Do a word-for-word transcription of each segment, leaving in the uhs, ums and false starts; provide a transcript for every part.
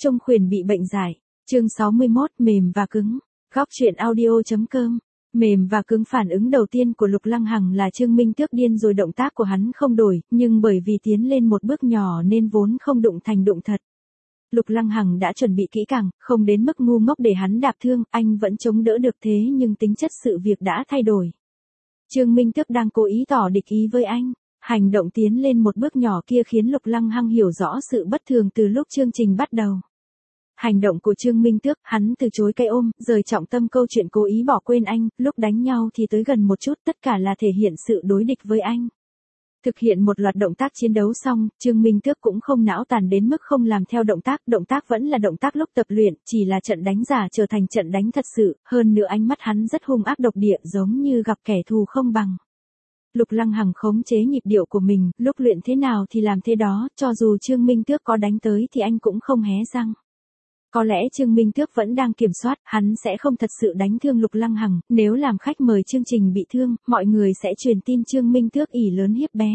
Trung Khuyển bị bệnh giải. Chương sáu mươi mốt, mềm và cứng. Góc truyện audio.com. Mềm và cứng. Phản ứng đầu tiên của Lục Lăng Hằng là Trương Minh Tước điên rồi, động tác của hắn không đổi, nhưng bởi vì tiến lên một bước nhỏ nên vốn không đụng thành đụng thật. Lục Lăng Hằng đã chuẩn bị kỹ càng, không đến mức ngu ngốc để hắn đạp thương, anh vẫn chống đỡ được, thế nhưng tính chất sự việc đã thay đổi. Trương Minh Tước đang cố ý tỏ địch ý với anh. Hành động tiến lên một bước nhỏ kia khiến Lục Lăng Hằng hiểu rõ sự bất thường từ lúc chương trình bắt đầu. Hành động của Trương Minh Tước, hắn từ chối cây ôm, rời trọng tâm câu chuyện, cố ý bỏ quên anh, lúc đánh nhau thì tới gần một chút, tất cả là thể hiện sự đối địch với anh. Thực hiện một loạt động tác chiến đấu xong, Trương Minh Tước cũng không não tàn đến mức không làm theo động tác, động tác vẫn là động tác lúc tập luyện, chỉ là trận đánh giả trở thành trận đánh thật sự, hơn nữa ánh mắt hắn rất hung ác độc địa, giống như gặp kẻ thù không bằng. Lục Lăng Hằng khống chế nhịp điệu của mình, lúc luyện thế nào thì làm thế đó, cho dù Trương Minh Tước có đánh tới thì anh cũng không hé răng. Có lẽ Trương Minh Tước vẫn đang kiểm soát, hắn sẽ không thật sự đánh thương Lục Lăng Hằng, nếu làm khách mời chương trình bị thương, mọi người sẽ truyền tin Trương Minh Tước ỷ lớn hiếp bé.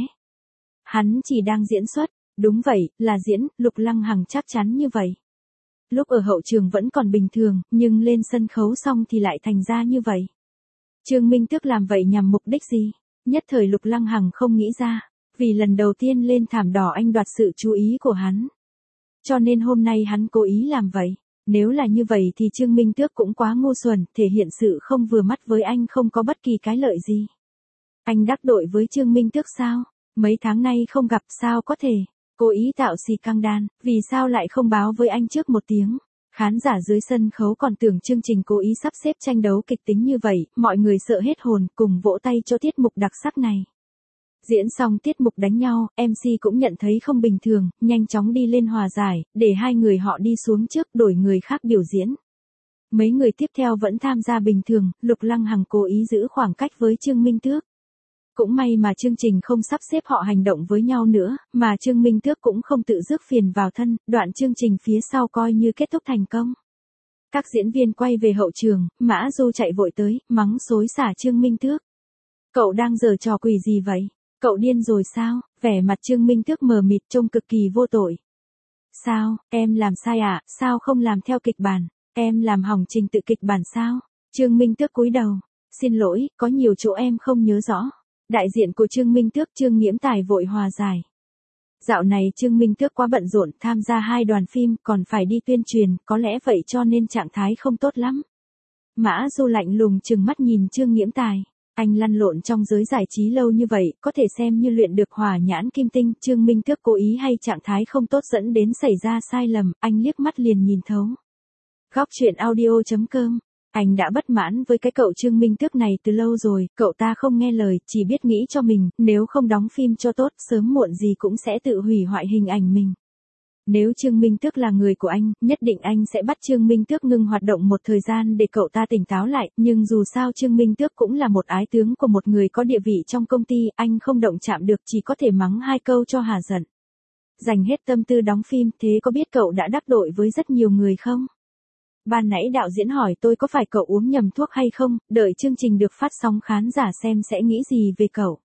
Hắn chỉ đang diễn xuất, đúng vậy, là diễn, Lục Lăng Hằng chắc chắn như vậy. Lúc ở hậu trường vẫn còn bình thường, nhưng lên sân khấu xong thì lại thành ra như vậy. Trương Minh Tước làm vậy nhằm mục đích gì? Nhất thời Lục Lăng Hằng không nghĩ ra, vì lần đầu tiên lên thảm đỏ anh đoạt sự chú ý của hắn. Cho nên hôm nay hắn cố ý làm vậy. Nếu là như vậy thì Trương Minh Tước cũng quá ngu xuẩn, thể hiện sự không vừa mắt với anh không có bất kỳ cái lợi gì. Anh đắc tội với Trương Minh Tước sao? Mấy tháng nay không gặp sao có thể? Cố ý tạo xì căng đan, vì sao lại không báo với anh trước một tiếng? Khán giả dưới sân khấu còn tưởng chương trình cố ý sắp xếp tranh đấu kịch tính như vậy, mọi người sợ hết hồn, cùng vỗ tay cho tiết mục đặc sắc này. Diễn xong tiết mục đánh nhau, em xê cũng nhận thấy không bình thường, nhanh chóng đi lên hòa giải, để hai người họ đi xuống trước, đổi người khác biểu diễn. Mấy người tiếp theo vẫn tham gia bình thường, Lục Lăng Hằng cố ý giữ khoảng cách với Trương Minh Tước. Cũng may mà chương trình không sắp xếp họ hành động với nhau nữa, mà Trương Minh Tước cũng không tự rước phiền vào thân, đoạn chương trình phía sau coi như kết thúc thành công. Các diễn viên quay về hậu trường, Mã Du chạy vội tới, mắng xối xả Trương Minh Tước. Cậu đang giở trò quỷ gì vậy? Cậu điên rồi sao? Vẻ mặt Trương Minh Tước mờ mịt trông cực kỳ vô tội. Sao, em làm sai à? Sao không làm theo kịch bản? Em làm hỏng trình tự kịch bản sao? Trương Minh Tước cúi đầu. Xin lỗi, có nhiều chỗ em không nhớ rõ. Đại diện của Trương Minh Tước Trương Nghiễm Tài vội hòa giải. Dạo này Trương Minh Tước quá bận rộn, tham gia hai đoàn phim, còn phải đi tuyên truyền, có lẽ vậy cho nên trạng thái không tốt lắm. Mã Du lạnh lùng trừng mắt nhìn Trương Nghiễm Tài. Anh lăn lộn trong giới giải trí lâu như vậy, có thể xem như luyện được hỏa nhãn kim tinh, Trương Minh Tước cố ý hay trạng thái không tốt dẫn đến xảy ra sai lầm, anh liếc mắt liền nhìn thấu. Góc truyện audio.com. Anh đã bất mãn với cái cậu Trương Minh Tước này từ lâu rồi, cậu ta không nghe lời, chỉ biết nghĩ cho mình, nếu không đóng phim cho tốt, sớm muộn gì cũng sẽ tự hủy hoại hình ảnh mình. Nếu Trương Minh Tước là người của anh, nhất định anh sẽ bắt Trương Minh Tước ngưng hoạt động một thời gian để cậu ta tỉnh táo lại, nhưng dù sao Trương Minh Tước cũng là một ái tướng của một người có địa vị trong công ty, anh không động chạm được, chỉ có thể mắng hai câu cho hà giận. Dành hết tâm tư đóng phim, thế có biết cậu đã đắc tội với rất nhiều người không? Ban nãy đạo diễn hỏi tôi có phải cậu uống nhầm thuốc hay không, đợi chương trình được phát sóng khán giả xem sẽ nghĩ gì về cậu.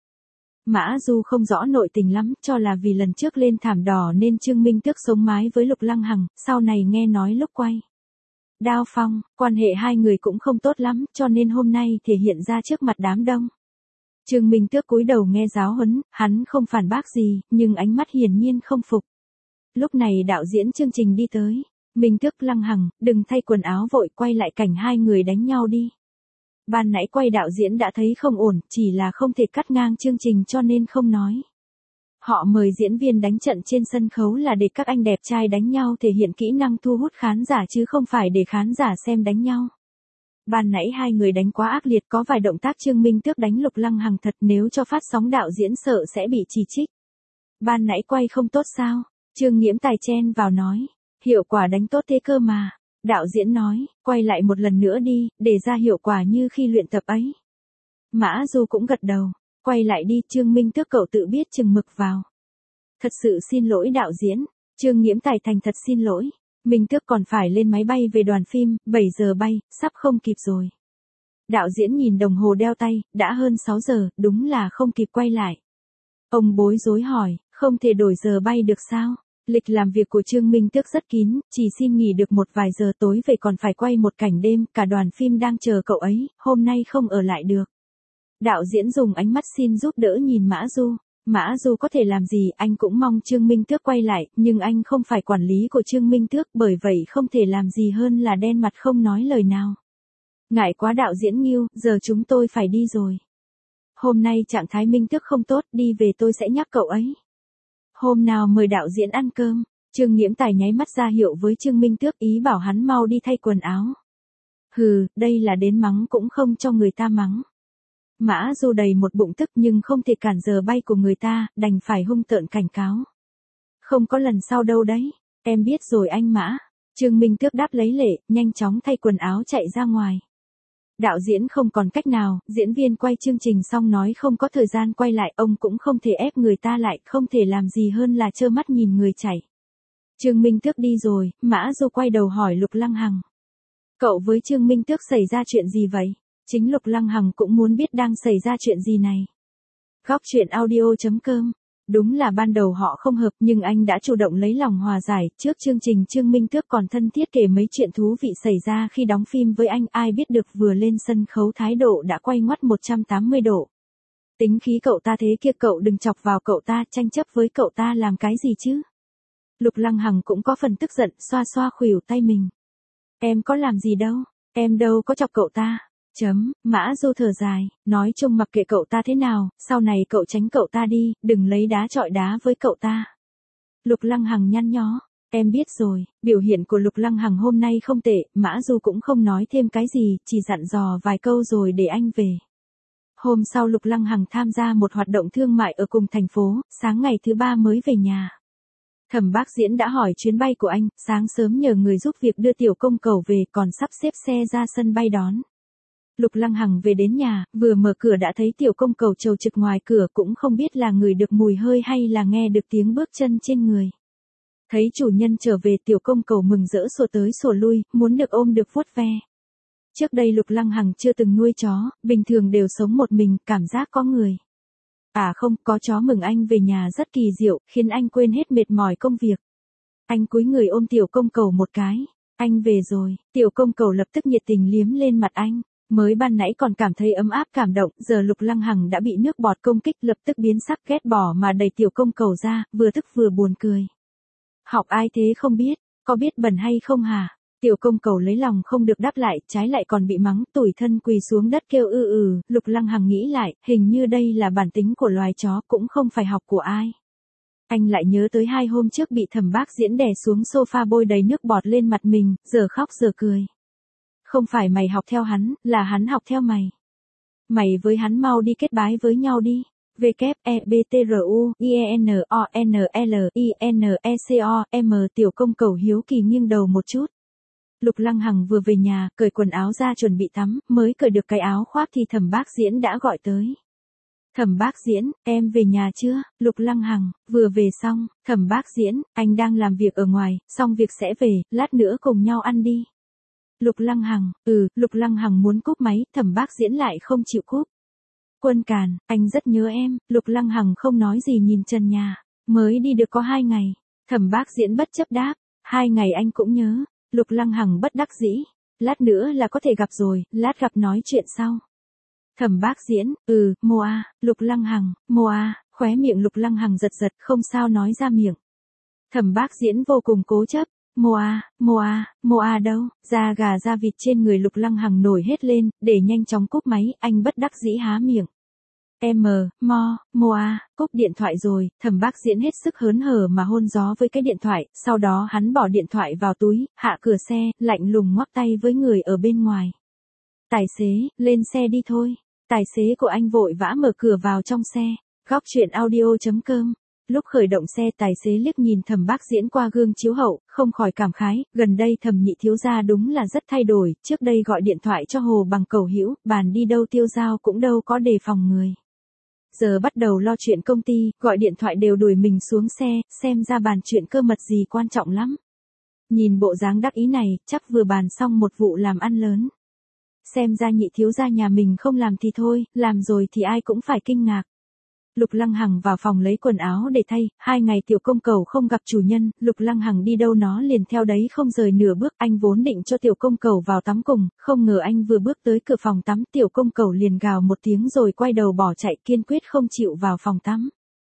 Mã Du không rõ nội tình lắm, cho là vì lần trước lên thảm đỏ nên Trương Minh Tước sống mái với Lục Lăng Hằng, sau này nghe nói lúc quay Đao Phong, quan hệ hai người cũng không tốt lắm, cho nên hôm nay thể hiện ra trước mặt đám đông. Trương Minh Tước cúi đầu nghe giáo huấn, hắn không phản bác gì, nhưng ánh mắt hiển nhiên không phục. Lúc này đạo diễn chương trình đi tới. Minh Tước, Lăng Hằng, đừng thay quần áo vội, quay lại cảnh hai người đánh nhau đi. Ban nãy quay đạo diễn đã thấy không ổn, chỉ là không thể cắt ngang chương trình cho nên không nói. Họ mời diễn viên đánh trận trên sân khấu là để các anh đẹp trai đánh nhau thể hiện kỹ năng thu hút khán giả chứ không phải để khán giả xem đánh nhau. Ban nãy hai người đánh quá ác liệt, có vài động tác Trương Minh Tước đánh Lục Lăng Hằng thật, nếu cho phát sóng đạo diễn sợ sẽ bị chỉ trích. Ban nãy quay không tốt sao? Trương Nghiễm Tài chen vào nói. Hiệu quả đánh tốt thế cơ mà. Đạo diễn nói, quay lại một lần nữa đi, để ra hiệu quả như khi luyện tập ấy. Mã Du cũng gật đầu, quay lại đi, Trương Minh Tước cậu tự biết chừng mực vào. Thật sự xin lỗi đạo diễn, Trương Nghiễm Tài thành thật xin lỗi. Minh Tước còn phải lên máy bay về đoàn phim, bảy giờ bay, sắp không kịp rồi. Đạo diễn nhìn đồng hồ đeo tay, đã hơn sáu giờ, đúng là không kịp quay lại. Ông bối rối hỏi, không thể đổi giờ bay được sao? Lịch làm việc của Trương Minh Tước rất kín, chỉ xin nghỉ được một vài giờ tối về còn phải quay một cảnh đêm, cả đoàn phim đang chờ cậu ấy, hôm nay không ở lại được. Đạo diễn dùng ánh mắt xin giúp đỡ nhìn Mã Du. Mã Du có thể làm gì, anh cũng mong Trương Minh Tước quay lại, nhưng anh không phải quản lý của Trương Minh Tước, bởi vậy không thể làm gì hơn là đen mặt không nói lời nào. Ngại quá đạo diễn Ngưu, giờ chúng tôi phải đi rồi. Hôm nay trạng thái Minh Tước không tốt, đi về tôi sẽ nhắc cậu ấy. Hôm nào mời đạo diễn ăn cơm. Trương Nghiễm Tài nháy mắt ra hiệu với Trương Minh Tước, ý bảo hắn mau đi thay quần áo. Hừ, đây là đến mắng cũng không cho người ta mắng. Mã Du đầy một bụng tức nhưng không thể cản giờ bay của người ta, đành phải hung tợn cảnh cáo. Không có lần sau đâu đấy, em biết rồi anh Mã. Trương Minh Tước đáp lấy lệ, nhanh chóng thay quần áo chạy ra ngoài. Đạo diễn không còn cách nào, diễn viên quay chương trình xong nói không có thời gian quay lại, ông cũng không thể ép người ta lại, không thể làm gì hơn là trơ mắt nhìn người chạy. Trương Minh Tước đi rồi, Mã Du quay đầu hỏi Lục Lăng Hằng. Cậu với Trương Minh Tước xảy ra chuyện gì vậy? Chính Lục Lăng Hằng cũng muốn biết đang xảy ra chuyện gì này. Góc truyện audio chấm com. Đúng là ban đầu họ không hợp nhưng anh đã chủ động lấy lòng hòa giải, trước chương trình Trương Minh Tước còn thân thiết kể mấy chuyện thú vị xảy ra khi đóng phim với anh, ai biết được vừa lên sân khấu thái độ đã quay ngoắt một trăm tám mươi độ. Tính khí cậu ta thế kia, cậu đừng chọc vào cậu ta, tranh chấp với cậu ta làm cái gì chứ? Lục Lăng Hằng cũng có phần tức giận, xoa xoa khuỷu tay mình. Em có làm gì đâu, em đâu có chọc cậu ta. Chấm, Mã Du thở dài, nói chung mặc kệ cậu ta thế nào, sau này cậu tránh cậu ta đi, đừng lấy đá chọi đá với cậu ta. Lục Lăng Hằng nhăn nhó, em biết rồi, biểu hiện của Lục Lăng Hằng hôm nay không tệ, Mã Du cũng không nói thêm cái gì, chỉ dặn dò vài câu rồi để anh về. Hôm sau Lục Lăng Hằng tham gia một hoạt động thương mại ở cùng thành phố, sáng ngày thứ ba mới về nhà. Thẩm Bác Diễn đã hỏi chuyến bay của anh, sáng sớm nhờ người giúp việc đưa Tiểu Công Cẩu về, còn sắp xếp xe ra sân bay đón. Lục Lăng Hằng về đến nhà, vừa mở cửa đã thấy Tiểu Công Cẩu trầu trực ngoài cửa, cũng không biết là ngửi được mùi hơi hay là nghe được tiếng bước chân trên người. Thấy chủ nhân trở về, Tiểu Công Cẩu mừng rỡ sủa tới sủa lui, muốn được ôm được vuốt ve. Trước đây Lục Lăng Hằng chưa từng nuôi chó, bình thường đều sống một mình, cảm giác có người. À không, có chó mừng anh về nhà rất kỳ diệu, khiến anh quên hết mệt mỏi công việc. Anh cúi người ôm Tiểu Công Cẩu một cái. Anh về rồi, Tiểu Công Cẩu lập tức nhiệt tình liếm lên mặt anh. Mới ban nãy còn cảm thấy ấm áp cảm động, giờ Lục Lăng Hằng đã bị nước bọt công kích, lập tức biến sắc ghét bỏ mà đẩy Tiểu Công Cẩu ra, vừa tức vừa buồn cười. Học ai thế không biết, có biết bẩn hay không hả? Tiểu Công Cẩu lấy lòng không được đáp lại, trái lại còn bị mắng, tủi thân quỳ xuống đất kêu ư ừ. Lục Lăng Hằng nghĩ lại, hình như đây là bản tính của loài chó, cũng không phải học của ai. Anh lại nhớ tới hai hôm trước bị Thẩm Bác Diễn đè xuống sofa bôi đầy nước bọt lên mặt mình, giờ khóc giờ cười. Không phải mày học theo hắn, là hắn học theo mày. Mày với hắn mau đi kết bái với nhau đi. W E B T R U I E N O N L I N E C O M. Tiểu Công Cẩu hiếu kỳ nghiêng đầu một chút. Lục Lăng Hằng vừa về nhà, cởi quần áo ra chuẩn bị tắm, mới cởi được cái áo khoác thì Thẩm Bác Diễn đã gọi tới. Thẩm Bác Diễn, em về nhà chưa? Lục Lăng Hằng, vừa về xong. Thẩm Bác Diễn, anh đang làm việc ở ngoài, xong việc sẽ về, lát nữa cùng nhau ăn đi. Lục Lăng Hằng, ừ, Lục Lăng Hằng muốn cúp máy, Thẩm Bác Diễn lại không chịu cúp. Quân Càn, anh rất nhớ em. Lục Lăng Hằng không nói gì nhìn trần nhà. Mới đi được có hai ngày. Thẩm Bác Diễn bất chấp đáp. Hai ngày anh cũng nhớ. Lục Lăng Hằng bất đắc dĩ. Lát nữa là có thể gặp rồi, lát gặp nói chuyện sau. Thẩm Bác Diễn, ừ, Moa. Lục Lăng Hằng, Moa. Khóe miệng Lục Lăng Hằng giật giật, không sao nói ra miệng. Thẩm Bác Diễn vô cùng cố chấp. Moa, Moa, Moa đâu? Da gà da vịt trên người Lục Lăng Hằng nổi hết lên, để nhanh chóng cúp máy, anh bất đắc dĩ há miệng. M, Mo, Moa, cúp điện thoại rồi. Thẩm Bác Diễn hết sức hớn hở mà hôn gió với cái điện thoại, sau đó hắn bỏ điện thoại vào túi, hạ cửa xe, lạnh lùng ngoắc tay với người ở bên ngoài. Tài xế, lên xe đi thôi. Tài xế của anh vội vã mở cửa vào trong xe. Góc truyện audio chấm com. Lúc khởi động xe, tài xế liếc nhìn Thẩm Bác Diễn qua gương chiếu hậu, không khỏi cảm khái, gần đây Thẩm nhị thiếu gia đúng là rất thay đổi, trước đây gọi điện thoại cho Hồ Bằng Cẩu Hữu, bàn đi đâu tiêu dao cũng đâu có đề phòng người. Giờ bắt đầu lo chuyện công ty, gọi điện thoại đều đuổi mình xuống xe, xem ra bàn chuyện cơ mật gì quan trọng lắm. Nhìn bộ dáng đắc ý này, chắc vừa bàn xong một vụ làm ăn lớn. Xem ra nhị thiếu gia nhà mình không làm thì thôi, làm rồi thì ai cũng phải kinh ngạc. Lục Lăng Hằng vào phòng lấy quần áo để thay, hai ngày tiểu công cầu không gặp chủ nhân, Lục Lăng Hằng đi đâu nó liền theo đấy không rời nửa bước, anh vốn định cho tiểu công cầu vào tắm cùng, không ngờ anh vừa bước tới cửa phòng tắm, tiểu công cầu liền gào một tiếng rồi quay đầu bỏ chạy, kiên quyết không chịu vào phòng tắm.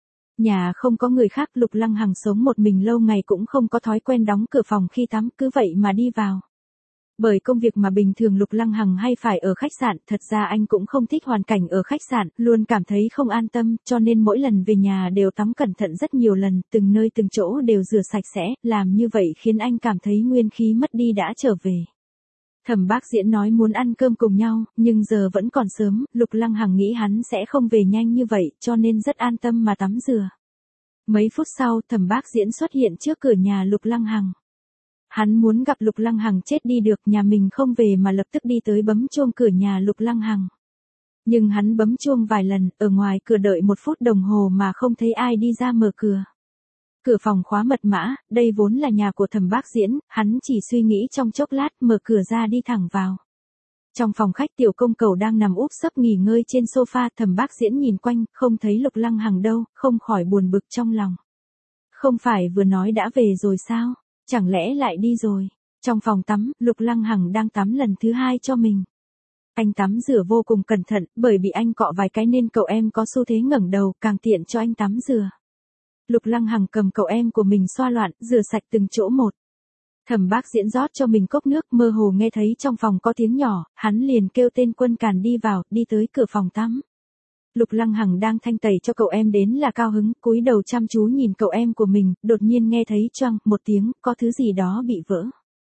Nhà không có người khác, Lục Lăng Hằng sống một mình lâu ngày cũng không có thói quen đóng cửa phòng khi tắm, cứ vậy mà đi vào. Bởi công việc mà bình thường Lục Lăng Hằng hay phải ở khách sạn, thật ra anh cũng không thích hoàn cảnh ở khách sạn, luôn cảm thấy không an tâm, cho nên mỗi lần về nhà đều tắm cẩn thận rất nhiều lần, từng nơi từng chỗ đều rửa sạch sẽ, làm như vậy khiến anh cảm thấy nguyên khí mất đi đã trở về. Thẩm Bác Diễn nói muốn ăn cơm cùng nhau, nhưng giờ vẫn còn sớm, Lục Lăng Hằng nghĩ hắn sẽ không về nhanh như vậy, cho nên rất an tâm mà tắm rửa. Mấy phút sau, Thẩm Bác Diễn xuất hiện trước cửa nhà Lục Lăng Hằng. Hắn muốn gặp Lục Lăng Hằng chết đi được, nhà mình không về mà lập tức đi tới bấm chuông cửa nhà Lục Lăng Hằng. Nhưng hắn bấm chuông vài lần, ở ngoài cửa đợi một phút đồng hồ mà không thấy ai đi ra mở cửa. Cửa phòng khóa mật mã, đây vốn là nhà của Thẩm Bác Diễn, hắn chỉ suy nghĩ trong chốc lát mở cửa ra đi thẳng vào. Trong phòng khách tiểu công cầu đang nằm úp sấp nghỉ ngơi trên sofa, Thẩm Bác Diễn nhìn quanh, không thấy Lục Lăng Hằng đâu, không khỏi buồn bực trong lòng. Không phải vừa nói đã về rồi sao? Chẳng lẽ lại đi rồi? Trong phòng tắm, Lục Lăng Hằng đang tắm lần thứ hai cho mình. Anh tắm rửa vô cùng cẩn thận, bởi bị anh cọ vài cái nên cậu em có xu thế ngẩng đầu, càng tiện cho anh tắm rửa. Lục Lăng Hằng cầm cậu em của mình xoa loạn, rửa sạch từng chỗ một. Thẩm Bác Diễn rót cho mình cốc nước, mơ hồ nghe thấy trong phòng có tiếng nhỏ, hắn liền kêu tên Quân Càn đi vào, đi tới cửa phòng tắm. Lục Lăng Hằng đang thanh tẩy cho cậu em đến là cao hứng, cúi đầu chăm chú nhìn cậu em của mình, đột nhiên nghe thấy choang một tiếng, có thứ gì đó bị vỡ.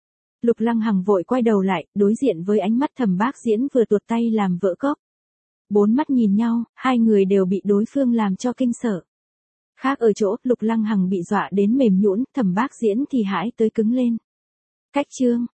Lục Lăng Hằng vội quay đầu lại, đối diện với ánh mắt Thẩm Bác Diễn vừa tuột tay làm vỡ cốc. Bốn mắt nhìn nhau, hai người đều bị đối phương làm cho kinh sợ. Khác ở chỗ, Lục Lăng Hằng bị dọa đến mềm nhũn, Thẩm Bác Diễn thì hãi tới cứng lên. Cách chương